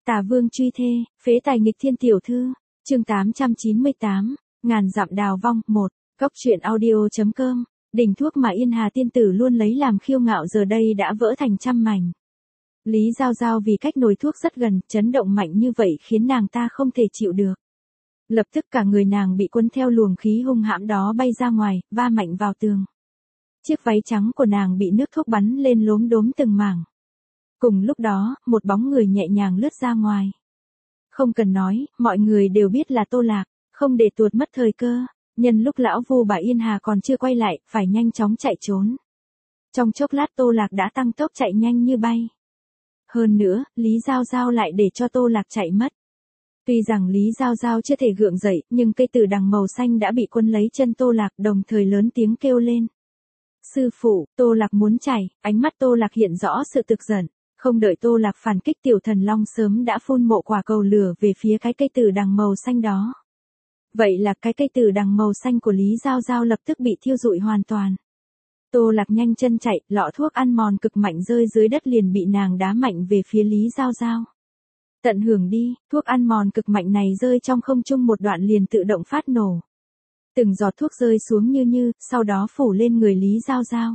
Tà Vương truy thê, phế tài nghịch thiên tiểu thư, chương 898, ngàn dặm đào vong, 1, Cốc truyện audio.com, đỉnh thuốc mà Yên Hà tiên tử luôn lấy làm kiêu ngạo giờ đây đã vỡ thành trăm mảnh. Lý Giao Giao vì cách nồi thuốc rất gần, chấn động mạnh như vậy khiến nàng ta không thể chịu được. Lập tức cả người nàng bị cuốn theo luồng khí hung hãm đó bay ra ngoài, va mạnh vào tường. Chiếc váy trắng của nàng bị nước thuốc bắn lên lốm đốm từng mảng. Cùng lúc đó, một bóng người nhẹ nhàng lướt ra ngoài. Không cần nói, mọi người đều biết là Tô Lạc, không để tuột mất thời cơ, nhân lúc lão Vu bà Yên Hà còn chưa quay lại, phải nhanh chóng chạy trốn. Trong chốc lát Tô Lạc đã tăng tốc chạy nhanh như bay. Hơn nữa, Lý Giao Giao lại để cho Tô Lạc chạy mất. Tuy rằng Lý Giao Giao chưa thể gượng dậy, nhưng cây tử đằng màu xanh đã bị quấn lấy chân Tô Lạc, đồng thời lớn tiếng kêu lên. Sư phụ, Tô Lạc muốn chạy, ánh mắt Tô Lạc hiện rõ sự tức giận. Không đợi Tô Lạc phản kích, tiểu thần long sớm đã phun mộ quả cầu lửa về phía cái cây tử đằng màu xanh đó. Vậy là cái cây tử đằng màu xanh của Lý Giao Giao lập tức bị thiêu rụi hoàn toàn. Tô Lạc nhanh chân chạy, lọ thuốc ăn mòn cực mạnh rơi dưới đất liền bị nàng đá mạnh về phía Lý Giao Giao. Tận hưởng đi, thuốc ăn mòn cực mạnh này rơi trong không trung một đoạn liền tự động phát nổ. Từng giọt thuốc rơi xuống như, sau đó phủ lên người Lý Giao Giao.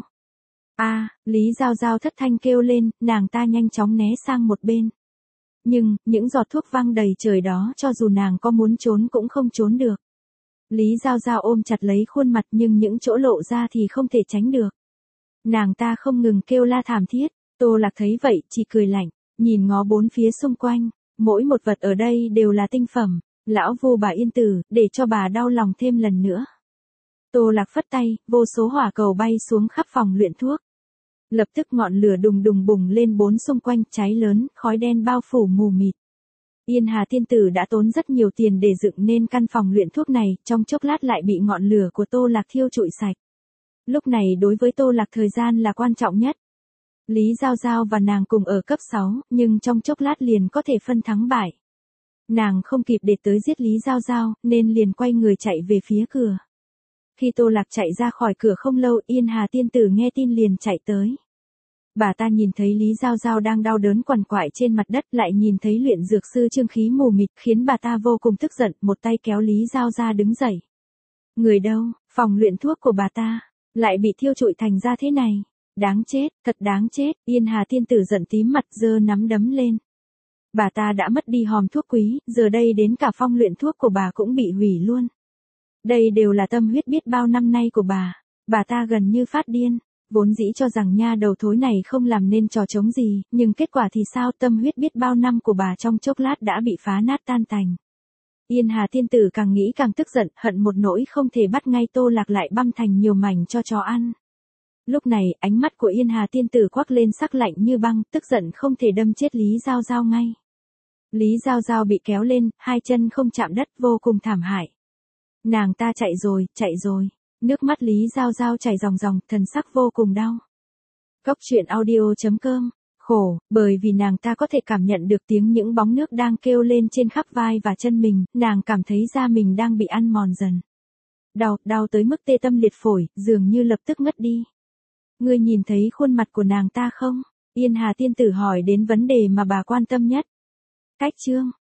Lý Giao Giao thất thanh kêu lên, nàng ta nhanh chóng né sang một bên. Nhưng, những giọt thuốc văng đầy trời đó cho dù nàng có muốn trốn cũng không trốn được. Lý Giao Giao ôm chặt lấy khuôn mặt nhưng những chỗ lộ ra thì không thể tránh được. Nàng ta không ngừng kêu la thảm thiết, Tô Lạc thấy vậy chỉ cười lạnh, nhìn ngó bốn phía xung quanh, mỗi một vật ở đây đều là tinh phẩm, lão Vu bà Yên Tử, để cho bà đau lòng thêm lần nữa. Tô Lạc phất tay, vô số hỏa cầu bay xuống khắp phòng luyện thuốc. Lập tức ngọn lửa đùng đùng bùng lên bốn xung quanh, cháy lớn, khói đen bao phủ mù mịt. Yên Hà tiên tử đã tốn rất nhiều tiền để dựng nên căn phòng luyện thuốc này, trong chốc lát lại bị ngọn lửa của Tô Lạc thiêu trụi sạch. Lúc này đối với Tô Lạc thời gian là quan trọng nhất. Lý Giao Giao và nàng cùng ở cấp 6, nhưng trong chốc lát liền có thể phân thắng bại. Nàng không kịp để tới giết Lý Giao Giao, nên liền quay người chạy về phía cửa. Khi Tô Lạc chạy ra khỏi cửa không lâu, Yên Hà tiên tử nghe tin liền chạy tới. Bà ta nhìn thấy Lý Giao Giao đang đau đớn quằn quại trên mặt đất, lại nhìn thấy luyện dược sư Trương Khí mù mịt, khiến bà ta vô cùng tức giận, một tay kéo Lý Giao ra đứng dậy. Người đâu, phòng luyện thuốc của bà ta, lại bị thiêu trụi thành ra thế này. Đáng chết, thật đáng chết, Yên Hà tiên tử giận tím mặt giơ nắm đấm lên. Bà ta đã mất đi hòm thuốc quý, giờ đây đến cả phong luyện thuốc của bà cũng bị hủy luôn. Đây đều là tâm huyết biết bao năm nay của bà ta gần như phát điên, vốn dĩ cho rằng nha đầu thối này không làm nên trò trống gì, nhưng kết quả thì sao, tâm huyết biết bao năm của bà trong chốc lát đã bị phá nát tan tành. Yên Hà tiên tử càng nghĩ càng tức giận, hận một nỗi không thể bắt ngay Tô Lạc lại băm thành nhiều mảnh cho chó ăn. Lúc này, ánh mắt của Yên Hà tiên tử quắc lên sắc lạnh như băng, tức giận không thể đâm chết Lý Giao Giao ngay. Lý Giao Giao bị kéo lên, hai chân không chạm đất, vô cùng thảm hại. Nàng ta chạy rồi, nước mắt Lý Giao Giao chảy ròng ròng, thần sắc vô cùng đau. Cốc truyện audio.com, khổ, bởi vì nàng ta có thể cảm nhận được tiếng những bóng nước đang kêu lên trên khắp vai và chân mình, nàng cảm thấy da mình đang bị ăn mòn dần. Đau tới mức tê tâm liệt phổi, dường như lập tức ngất đi. Ngươi nhìn thấy khuôn mặt của nàng ta không? Yên Hà tiên tử hỏi đến vấn đề mà bà quan tâm nhất. Cách chương